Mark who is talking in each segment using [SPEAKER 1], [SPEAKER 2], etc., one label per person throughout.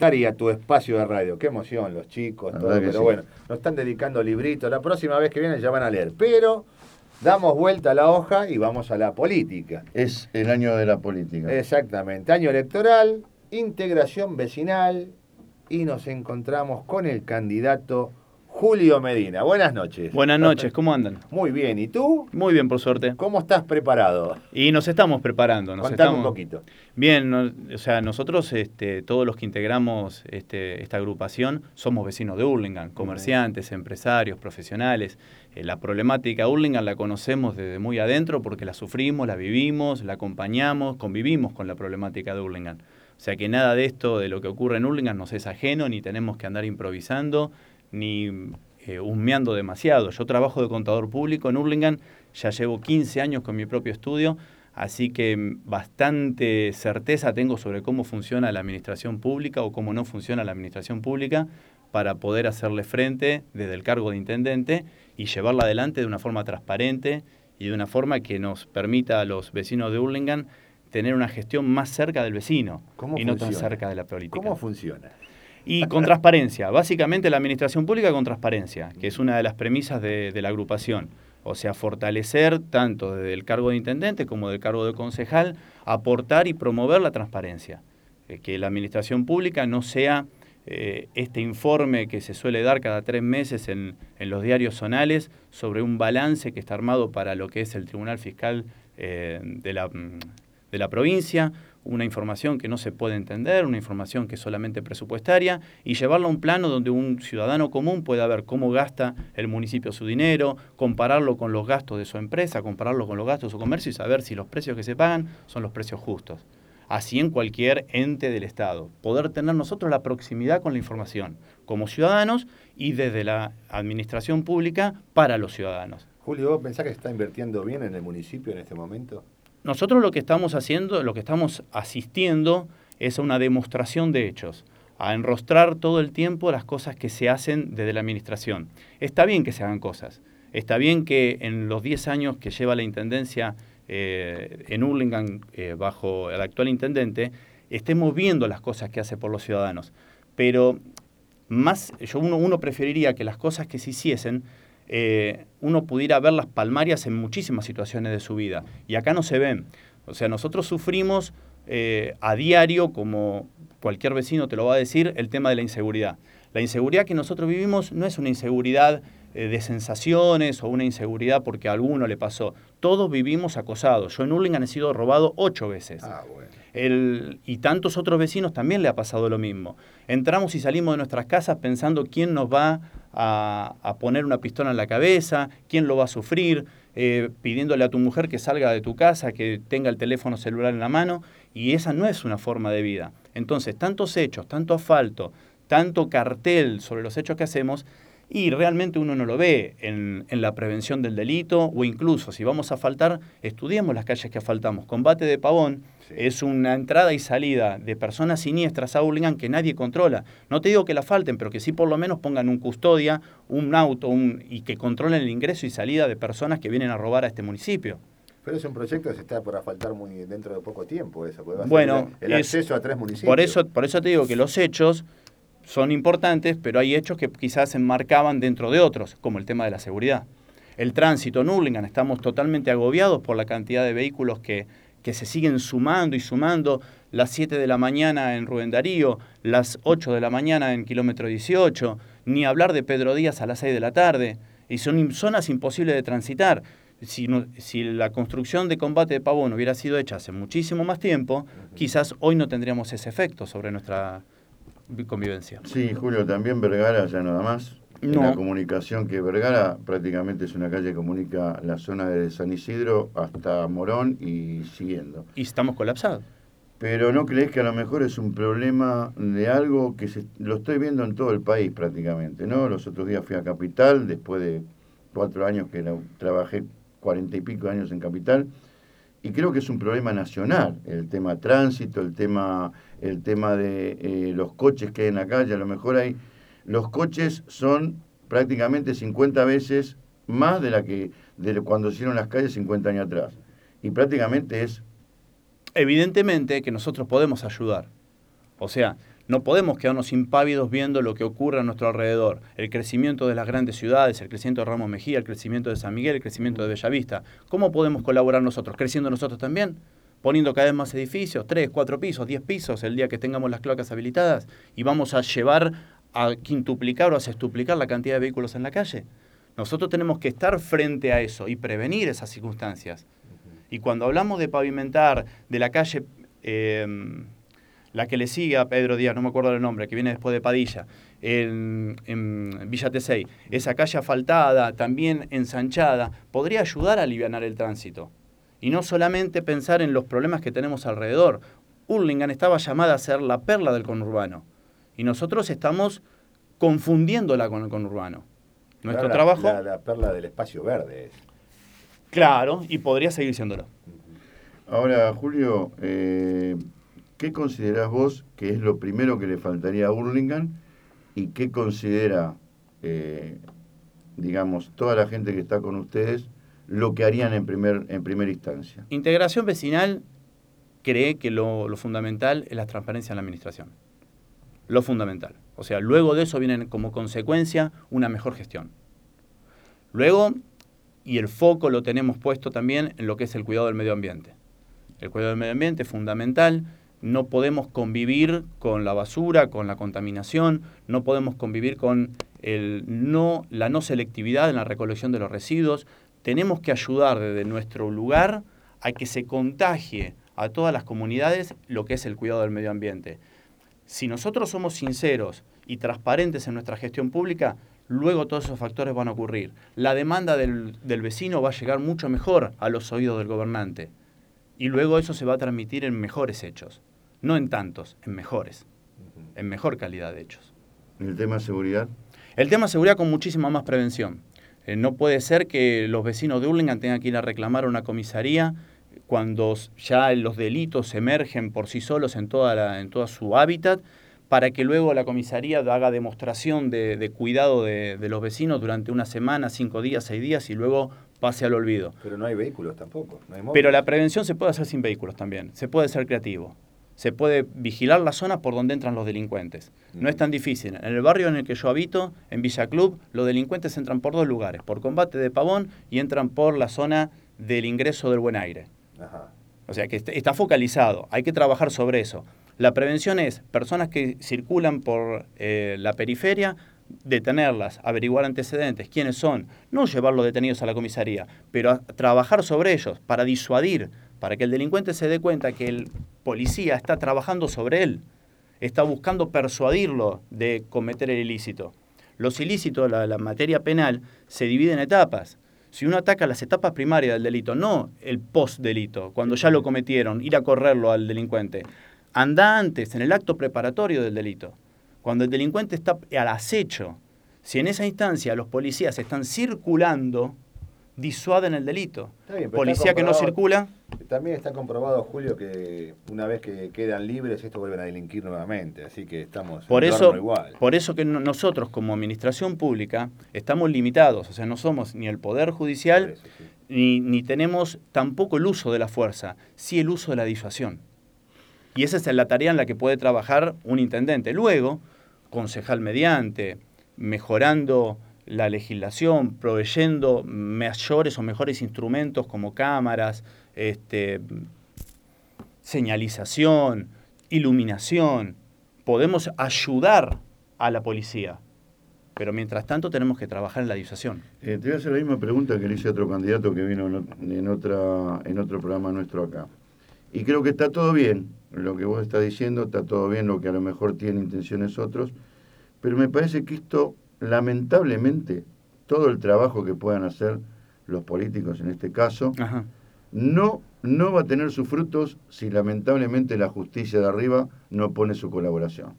[SPEAKER 1] Y a tu espacio de radio. Qué emoción, los chicos,
[SPEAKER 2] La
[SPEAKER 1] todo,
[SPEAKER 2] verdad que
[SPEAKER 1] pero
[SPEAKER 2] sí.
[SPEAKER 1] bueno, nos están dedicando libritos. La próxima vez que vienen ya van a leer. Pero damos vuelta a la hoja y vamos a la política.
[SPEAKER 2] Es el año de la política.
[SPEAKER 1] Exactamente. Año electoral, integración vecinal y nos encontramos con el candidato Julio Medina. Buenas noches.
[SPEAKER 3] Buenas noches, ¿cómo andan?
[SPEAKER 1] Muy bien. ¿Y tú?
[SPEAKER 3] Muy bien, por suerte.
[SPEAKER 1] ¿Cómo estás preparado?
[SPEAKER 3] Y nos estamos preparando.
[SPEAKER 1] Contame un poquito.
[SPEAKER 3] Bien, o sea, nosotros, todos los que integramos esta agrupación, somos vecinos de Hurlingham, comerciantes, empresarios, profesionales. La problemática de Hurlingham la conocemos desde muy adentro porque la sufrimos, la vivimos, la acompañamos, convivimos con la problemática de Hurlingham. O sea que nada de esto, de lo que ocurre en Hurlingham, nos es ajeno, ni tenemos que andar improvisando, ni husmeando demasiado. Yo trabajo de contador público en Hurlingham, ya llevo 15 años con mi propio estudio, así que bastante certeza tengo sobre cómo funciona la administración pública o cómo no funciona la administración pública para poder hacerle frente desde el cargo de intendente y llevarla adelante de una forma transparente y de una forma que nos permita a los vecinos de Hurlingham tener una gestión más cerca del vecino y no tan cerca de la política.
[SPEAKER 1] ¿Cómo funciona?
[SPEAKER 3] Y con transparencia, básicamente la administración pública con transparencia, que es una de las premisas de la agrupación. O sea, fortalecer tanto desde el cargo de intendente como del cargo de concejal, aportar y promover la transparencia. Que la administración pública no sea este informe que se suele dar cada 3 meses en los diarios zonales sobre un balance que está armado para lo que es el Tribunal Fiscal de la provincia, una información que no se puede entender, una información que es solamente presupuestaria, y llevarla a un plano donde un ciudadano común pueda ver cómo gasta el municipio su dinero, compararlo con los gastos de su empresa, compararlo con los gastos de su comercio y saber si los precios que se pagan son los precios justos. Así en cualquier ente del Estado. Poder tener nosotros la proximidad con la información, como ciudadanos y desde la administración pública para los ciudadanos.
[SPEAKER 1] Julio, ¿vos pensás que se está invirtiendo bien en el municipio en este momento?
[SPEAKER 3] Nosotros lo que estamos haciendo, lo que estamos asistiendo es a una demostración de hechos, a enrostrar todo el tiempo las cosas que se hacen desde la administración. Está bien que se hagan cosas, está bien que en los 10 años que lleva la intendencia en Hurlingham bajo el actual intendente, estemos viendo las cosas que hace por los ciudadanos. Pero uno preferiría que las cosas que se hiciesen uno pudiera ver las palmarias en muchísimas situaciones de su vida. Y acá no se ven. O sea, nosotros sufrimos a diario, como cualquier vecino te lo va a decir, el tema de la inseguridad. La inseguridad que nosotros vivimos no es una inseguridad de sensaciones o una inseguridad porque a alguno le pasó. Todos vivimos acosados. Yo en Hurlingham he sido robado 8 veces. Y tantos otros vecinos también le ha pasado lo mismo. Entramos y salimos de nuestras casas pensando quién nos va a poner una pistola en la cabeza, quién lo va a sufrir, pidiéndole a tu mujer que salga de tu casa, que tenga el teléfono celular en la mano, y esa no es una forma de vida. Entonces, tantos hechos, tanto asfalto, tanto cartel sobre los hechos que hacemos, y realmente uno no lo ve en la prevención del delito, o incluso si vamos a asfaltar, estudiemos las calles que asfaltamos. Combate de Pavón es una entrada y salida de personas siniestras a Hurlingham que nadie controla. No te digo que la falten, pero que sí por lo menos pongan un custodia, un auto, y que controlen el ingreso y salida de personas que vienen a robar a este municipio.
[SPEAKER 1] Pero es un proyecto que se está por asfaltar muy dentro de poco tiempo, eso, porque va a
[SPEAKER 3] bueno,
[SPEAKER 1] ser el acceso a 3 municipios.
[SPEAKER 3] Por eso te digo que los hechos son importantes, pero hay hechos que quizás se enmarcaban dentro de otros, como el tema de la seguridad. El tránsito en Hurlingham, estamos totalmente agobiados por la cantidad de vehículos que se siguen sumando y sumando, las 7 de la mañana en Rubén Darío, las 8 de la mañana en kilómetro 18, ni hablar de Pedro Díaz a las 6 de la tarde, y son zonas imposibles de transitar. Si la construcción de Combate de Pavón hubiera sido hecha hace muchísimo más tiempo, quizás hoy no tendríamos ese efecto sobre nuestra convivencia.
[SPEAKER 2] Sí, Julio, también Vergara ya nada más.
[SPEAKER 3] No.
[SPEAKER 2] La comunicación que Vergara prácticamente es una calle que comunica la zona de San Isidro hasta Morón y siguiendo.
[SPEAKER 3] Y estamos colapsados.
[SPEAKER 2] Pero ¿no crees que a lo mejor es un problema de algo que lo estoy viendo en todo el país prácticamente, ¿no? Los otros días fui a Capital, después de 4 años que trabajé 40 y pico años en Capital, y creo que es un problema nacional, el tema tránsito, el tema de los coches que hay en la calle. A lo mejor los coches son prácticamente 50 veces más de cuando se hicieron las calles 50 años atrás. Y prácticamente es...
[SPEAKER 3] Evidentemente que nosotros podemos ayudar. O sea, No podemos quedarnos impávidos viendo lo que ocurre a nuestro alrededor. El crecimiento de las grandes ciudades, el crecimiento de Ramos Mejía, el crecimiento de San Miguel, el crecimiento de Bellavista. ¿Cómo podemos colaborar nosotros? ¿Creciendo nosotros también? Poniendo cada vez más edificios, 3, 4 pisos, 10 pisos, el día que tengamos las cloacas habilitadas, y vamos a llevar a quintuplicar o a sextuplicar la cantidad de vehículos en la calle. Nosotros tenemos que estar frente a eso y prevenir esas circunstancias. Y cuando hablamos de pavimentar de la calle, la que le sigue a Pedro Díaz, no me acuerdo el nombre, que viene después de Padilla, en Villa Tesey, esa calle asfaltada, también ensanchada, podría ayudar a alivianar el tránsito. Y no solamente pensar en los problemas que tenemos alrededor. Hurlingham estaba llamada a ser la perla del conurbano. Y nosotros estamos confundiéndola con el conurbano. Nuestro trabajo...
[SPEAKER 1] La perla del espacio verde es.
[SPEAKER 3] Claro, y podría seguir siéndolo.
[SPEAKER 2] Ahora, Julio, ¿qué considerás vos que es lo primero que le faltaría a Hurlingham y qué considera, digamos, toda la gente que está con ustedes lo que harían en primera instancia?
[SPEAKER 3] Integración Vecinal cree que lo fundamental es la transparencia en la administración. Lo fundamental. O sea, luego de eso viene como consecuencia una mejor gestión. Luego, y el foco lo tenemos puesto también en lo que es el cuidado del medio ambiente. El cuidado del medio ambiente es fundamental. No podemos convivir con la basura, con la contaminación, no podemos convivir con la no selectividad en la recolección de los residuos. Tenemos que ayudar desde nuestro lugar a que se contagie a todas las comunidades lo que es el cuidado del medio ambiente. Si nosotros somos sinceros y transparentes en nuestra gestión pública, luego todos esos factores van a ocurrir. La demanda del vecino va a llegar mucho mejor a los oídos del gobernante. Y luego eso se va a transmitir en mejores hechos. No en tantos, en mejores. En mejor calidad de hechos.
[SPEAKER 2] ¿El tema de seguridad?
[SPEAKER 3] El tema de seguridad con muchísima más prevención. No puede ser que los vecinos de Hurlingham tengan que ir a reclamar a una comisaría cuando ya los delitos emergen por sí solos en toda su hábitat, para que luego la comisaría haga demostración de cuidado de los vecinos durante una semana, 5 días, 6 días, y luego pase al olvido.
[SPEAKER 1] Pero no hay vehículos tampoco, no hay móviles.
[SPEAKER 3] Pero la prevención se puede hacer sin vehículos también, se puede ser creativo. Se puede vigilar las zonas por donde entran los delincuentes. No es tan difícil. En el barrio en el que yo habito, en Villa Club, los delincuentes entran por 2 lugares, por Combate de Pavón y entran por la zona del ingreso del Buen Aire.
[SPEAKER 1] Ajá.
[SPEAKER 3] O sea que está focalizado, hay que trabajar sobre eso. La prevención es personas que circulan por la periferia, detenerlas, averiguar antecedentes, quiénes son, no llevarlos detenidos a la comisaría, pero trabajar sobre ellos para disuadir, para que el delincuente se dé cuenta que el policía está trabajando sobre él, está buscando persuadirlo de cometer el ilícito. Los ilícitos, la materia penal, se divide en etapas. Si uno ataca las etapas primarias del delito, no el post-delito, cuando ya lo cometieron, ir a correrlo al delincuente. Anda antes, en el acto preparatorio del delito, cuando el delincuente está al acecho. Si en esa instancia los policías están circulando, disuaden el delito.
[SPEAKER 1] Está bien,
[SPEAKER 3] Policía que no circula...
[SPEAKER 1] También está comprobado, Julio, que una vez que quedan libres, estos vuelven a delinquir nuevamente. Así que estamos
[SPEAKER 3] por
[SPEAKER 1] en
[SPEAKER 3] eso,
[SPEAKER 1] igual.
[SPEAKER 3] Por eso que nosotros, como administración pública, estamos limitados. O sea, no somos ni el Poder Judicial,
[SPEAKER 1] Eso, sí.
[SPEAKER 3] ni tenemos tampoco el uso de la fuerza, sí el uso de la disuasión. Y esa es la tarea en la que puede trabajar un intendente. Luego, concejal mediante, mejorando la legislación, proveyendo mayores o mejores instrumentos como cámaras, señalización, iluminación. Podemos ayudar a la policía, pero mientras tanto tenemos que trabajar en la disuasión.
[SPEAKER 2] Te voy a hacer la misma pregunta que le hice a otro candidato que vino en otro programa nuestro acá. Y creo que está todo bien lo que vos estás diciendo, está todo bien lo que a lo mejor tienen intenciones otros, pero me parece que esto, lamentablemente, todo el trabajo que puedan hacer los políticos en este caso,
[SPEAKER 3] Ajá.
[SPEAKER 2] no va a tener sus frutos si lamentablemente la justicia de arriba no pone su colaboración.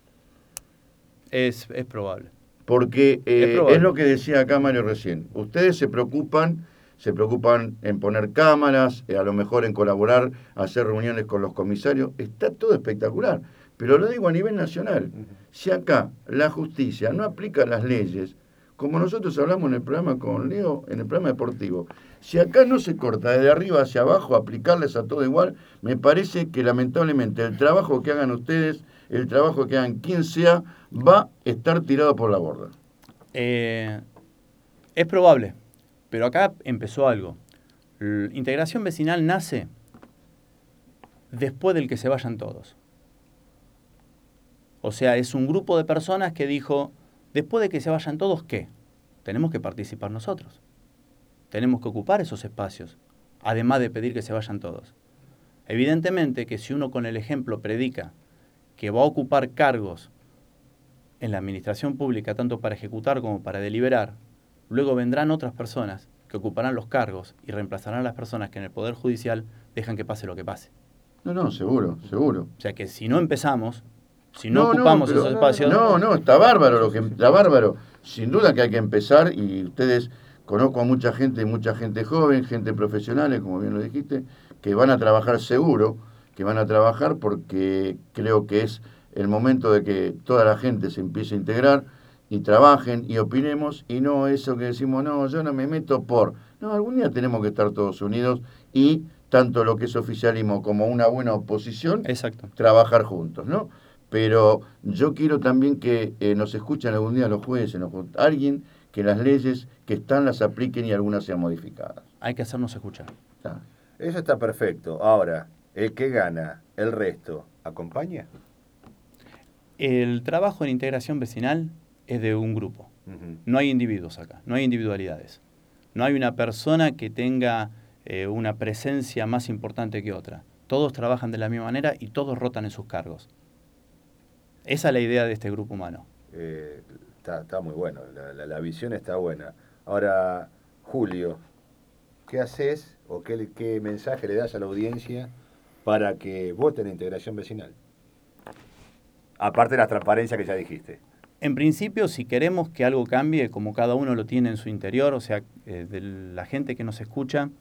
[SPEAKER 3] Es probable.
[SPEAKER 2] Porque
[SPEAKER 3] probable.
[SPEAKER 2] es lo que decía acá Mario recién. Ustedes se preocupan en poner cámaras, a lo mejor en colaborar, hacer reuniones con los comisarios. Está todo espectacular. Pero lo digo a nivel nacional. Si acá la justicia no aplica las leyes, como nosotros hablamos en el programa con Leo, en el programa deportivo, si acá no se corta desde arriba hacia abajo, aplicarles a todo igual, me parece que lamentablemente el trabajo que hagan ustedes el trabajo que hagan quien sea va a estar tirado por la borda.
[SPEAKER 3] Es probable, pero acá empezó algo. Integración vecinal nace después del que se vayan todos. O sea, es un grupo de personas que dijo, después de que se vayan todos, ¿qué? Tenemos que participar nosotros. Tenemos que ocupar esos espacios, además de pedir que se vayan todos. Evidentemente que si uno con el ejemplo predica que va a ocupar cargos en la administración pública, tanto para ejecutar como para deliberar, luego vendrán otras personas que ocuparán los cargos y reemplazarán a las personas que en el Poder Judicial dejan que pase lo que pase.
[SPEAKER 2] No, seguro.
[SPEAKER 3] O sea que si no empezamos, si no ocupamos esos espacios...
[SPEAKER 2] No, está bárbaro, está bárbaro. Sin duda que hay que empezar, y ustedes, conozco a mucha gente joven, gente profesionales, como bien lo dijiste, que van a trabajar seguro, que van a trabajar porque creo que es el momento de que toda la gente se empiece a integrar y trabajen y opinemos, y no eso que decimos, no, yo no me meto por... No, algún día tenemos que estar todos unidos y tanto lo que es oficialismo como una buena oposición,
[SPEAKER 3] Exacto.
[SPEAKER 2] Trabajar juntos, ¿no? Pero yo quiero también que nos escuchen algún día los jueces, alguien que las leyes que están las apliquen y algunas sean modificadas.
[SPEAKER 3] Hay que hacernos escuchar.
[SPEAKER 2] Ah.
[SPEAKER 1] Eso está perfecto. Ahora, el que gana, el resto, ¿acompaña?
[SPEAKER 3] El trabajo en integración vecinal es de un grupo. No hay individuos acá, no hay individualidades. No hay una persona que tenga una presencia más importante que otra. Todos trabajan de la misma manera y todos rotan en sus cargos. Esa es la idea de este grupo humano.
[SPEAKER 1] Está muy bueno, la visión está buena. Ahora, Julio, ¿qué haces o qué mensaje le das a la audiencia para que voten la integración vecinal? Aparte de la transparencia que ya dijiste.
[SPEAKER 3] En principio, si queremos que algo cambie, como cada uno lo tiene en su interior, o sea, de la gente que nos escucha,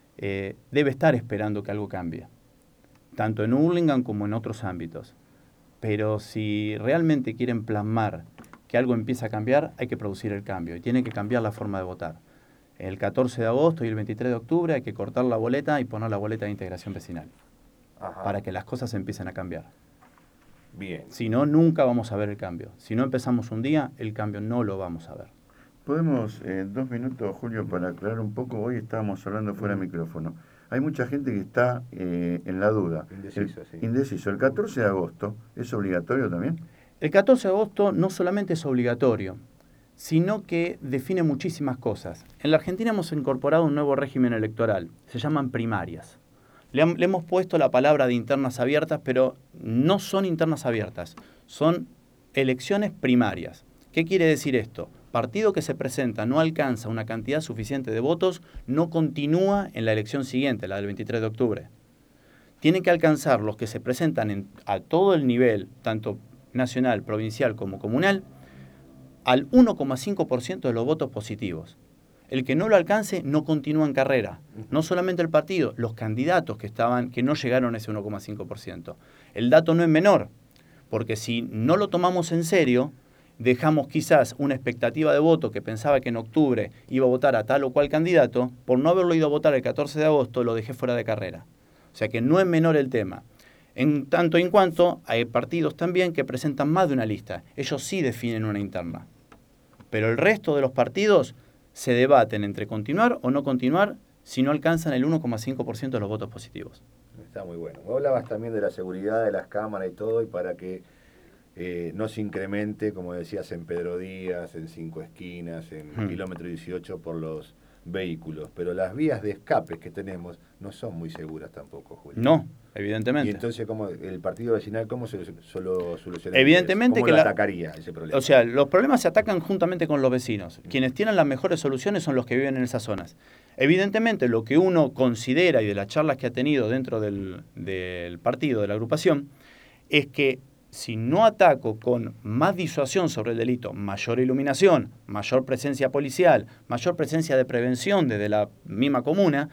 [SPEAKER 3] debe estar esperando que algo cambie, tanto en Hurlingham como en otros ámbitos. Pero si realmente quieren plasmar que algo empieza a cambiar, hay que producir el cambio y tiene que cambiar la forma de votar. El 14 de agosto y el 23 de octubre hay que cortar la boleta y poner la boleta de integración vecinal. Ajá. Para que las cosas empiecen a cambiar.
[SPEAKER 1] Bien.
[SPEAKER 3] Si no, nunca vamos a ver el cambio. Si no empezamos un día, el cambio no lo vamos a ver.
[SPEAKER 2] Podemos, 2 minutos, Julio, para aclarar un poco. Hoy estábamos hablando fuera de micrófono. Hay mucha gente que está en la duda. Indeciso. ¿El 14 de agosto es obligatorio también?
[SPEAKER 3] El 14 de agosto no solamente es obligatorio, sino que define muchísimas cosas. En la Argentina hemos incorporado un nuevo régimen electoral. Se llaman primarias. Le hemos puesto la palabra de internas abiertas, pero no son internas abiertas. Son elecciones primarias. ¿Qué quiere decir esto? Partido que se presenta no alcanza una cantidad suficiente de votos, no continúa en la elección siguiente, la del 23 de octubre. Tienen que alcanzar los que se presentan a todo el nivel, tanto nacional, provincial como comunal, al 1,5% de los votos positivos. El que no lo alcance no continúa en carrera. No solamente el partido, los candidatos que no llegaron a ese 1,5%. El dato no es menor, porque si no lo tomamos en serio, dejamos quizás una expectativa de voto que pensaba que en octubre iba a votar a tal o cual candidato, por no haberlo ido a votar el 14 de agosto, lo dejé fuera de carrera. O sea que no es menor el tema. En tanto y en cuanto hay partidos también que presentan más de una lista. Ellos sí definen una interna. Pero el resto de los partidos se debaten entre continuar o no continuar si no alcanzan el 1,5% de los votos positivos.
[SPEAKER 1] Está muy bueno. Vos hablabas también de la seguridad de las cámaras y todo, y para que no se incremente, como decías, en Pedro Díaz, en Cinco Esquinas, en kilómetro 18 por los vehículos. Pero las vías de escape que tenemos no son muy seguras tampoco, Julio.
[SPEAKER 3] No, evidentemente.
[SPEAKER 1] Y entonces, ¿cómo el partido vecinal cómo se lo soluciona?
[SPEAKER 3] Evidentemente
[SPEAKER 1] ¿Cómo lo atacaría ese problema?
[SPEAKER 3] O sea, los problemas se atacan juntamente con los vecinos. Quienes tienen las mejores soluciones son los que viven en esas zonas. Evidentemente, lo que uno considera y de las charlas que ha tenido dentro del partido, de la agrupación, es que si no ataco con más disuasión sobre el delito, mayor iluminación, mayor presencia policial, mayor presencia de prevención desde la misma comuna,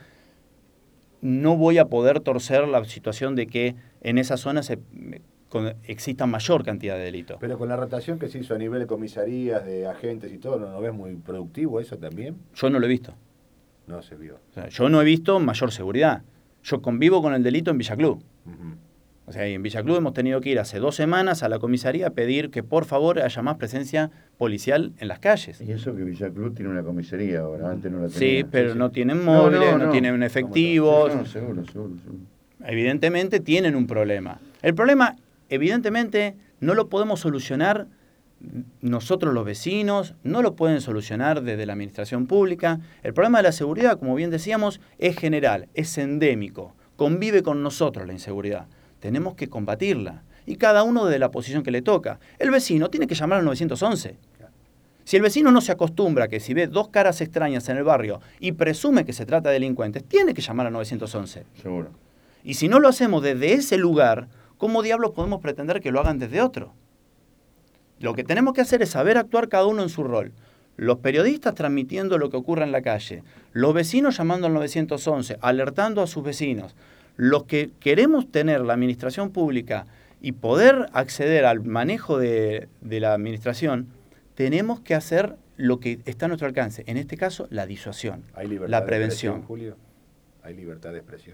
[SPEAKER 3] no voy a poder torcer la situación de que en esa zona exista mayor cantidad de delitos.
[SPEAKER 1] Pero con la rotación que se hizo a nivel de comisarías, de agentes y todo, ¿no ves muy productivo eso también?
[SPEAKER 3] Yo no lo he visto.
[SPEAKER 1] No se vio.
[SPEAKER 3] O sea, yo no he visto mayor seguridad. Yo convivo con el delito en Villa Club. O sea, en Villa Club hemos tenido que ir hace 2 semanas a la comisaría a pedir que por favor haya más presencia policial en las calles.
[SPEAKER 2] Y eso que Villa Club tiene una comisaría ahora, antes no la tenía.
[SPEAKER 3] Sí, pero no tienen móviles, no tienen efectivos.
[SPEAKER 2] No, seguro.
[SPEAKER 3] Evidentemente tienen un problema. El problema, evidentemente, no lo podemos solucionar nosotros los vecinos, no lo pueden solucionar desde la administración pública. El problema de la seguridad, como bien decíamos, es general, es endémico, convive con nosotros la inseguridad. Tenemos que combatirla, y cada uno desde la posición que le toca. El vecino tiene que llamar al 911. Si el vecino no se acostumbra a que si ve 2 caras extrañas en el barrio y presume que se trata de delincuentes, tiene que llamar al 911.
[SPEAKER 2] Seguro.
[SPEAKER 3] Y si no lo hacemos desde ese lugar, ¿cómo diablos podemos pretender que lo hagan desde otro? Lo que tenemos que hacer es saber actuar cada uno en su rol. Los periodistas transmitiendo lo que ocurre en la calle, los vecinos llamando al 911, alertando a sus vecinos. Los que queremos tener la administración pública y poder acceder al manejo de la administración, tenemos que hacer lo que está a nuestro alcance. En este caso, la disuasión,
[SPEAKER 1] ¿Hay libertad
[SPEAKER 3] la
[SPEAKER 1] de
[SPEAKER 3] prevención.
[SPEAKER 1] expresión, Julio? ¿Hay libertad de expresión?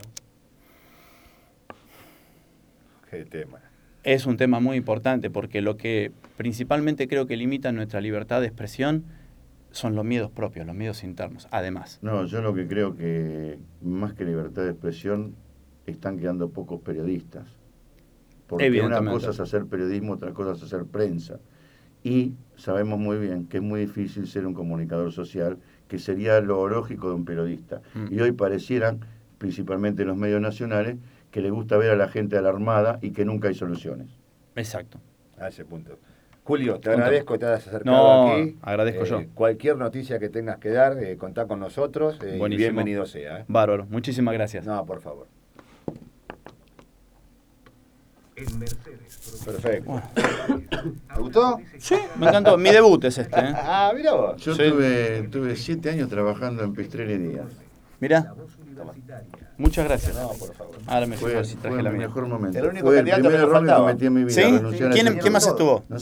[SPEAKER 1] Qué tema.
[SPEAKER 3] Es un tema muy importante porque lo que principalmente creo que limita nuestra libertad de expresión son los miedos propios, los miedos internos, además.
[SPEAKER 2] No, yo lo que creo que más que libertad de expresión están quedando pocos periodistas. Porque una cosa es hacer periodismo, otra cosa es hacer prensa. Y sabemos muy bien que es muy difícil ser un comunicador social, que sería lo lógico de un periodista. Y hoy parecieran, principalmente en los medios nacionales, que le gusta ver a la gente alarmada y que nunca hay soluciones.
[SPEAKER 3] Exacto.
[SPEAKER 1] A ese punto. Julio, te agradezco que te hayas acercado aquí.
[SPEAKER 3] Agradezco yo.
[SPEAKER 1] Cualquier noticia que tengas que dar, contá con nosotros. Y bienvenido sea.
[SPEAKER 3] Bárbaro, muchísimas gracias.
[SPEAKER 1] No, por favor.
[SPEAKER 4] En Mercedes.
[SPEAKER 1] Perfecto. ¿Te gustó?
[SPEAKER 3] Sí, me encantó. Mi debut es este.
[SPEAKER 1] Ah, mira vos.
[SPEAKER 2] Yo tuve 7 años trabajando en Pistrelería.
[SPEAKER 3] Mirá. Muchas gracias.
[SPEAKER 1] No, por favor.
[SPEAKER 3] Ahora me
[SPEAKER 2] Fue
[SPEAKER 3] fijo si traje
[SPEAKER 2] el
[SPEAKER 3] la mía.
[SPEAKER 2] mejor momento.
[SPEAKER 1] El único
[SPEAKER 2] fue el
[SPEAKER 1] candidato
[SPEAKER 2] primer
[SPEAKER 1] que nos
[SPEAKER 2] error que
[SPEAKER 1] faltaba.
[SPEAKER 2] cometí en mi vida.
[SPEAKER 3] ¿Sí?
[SPEAKER 2] renunciar a ese
[SPEAKER 3] ¿Quién más
[SPEAKER 2] puesto.
[SPEAKER 3] estuvo?
[SPEAKER 2] No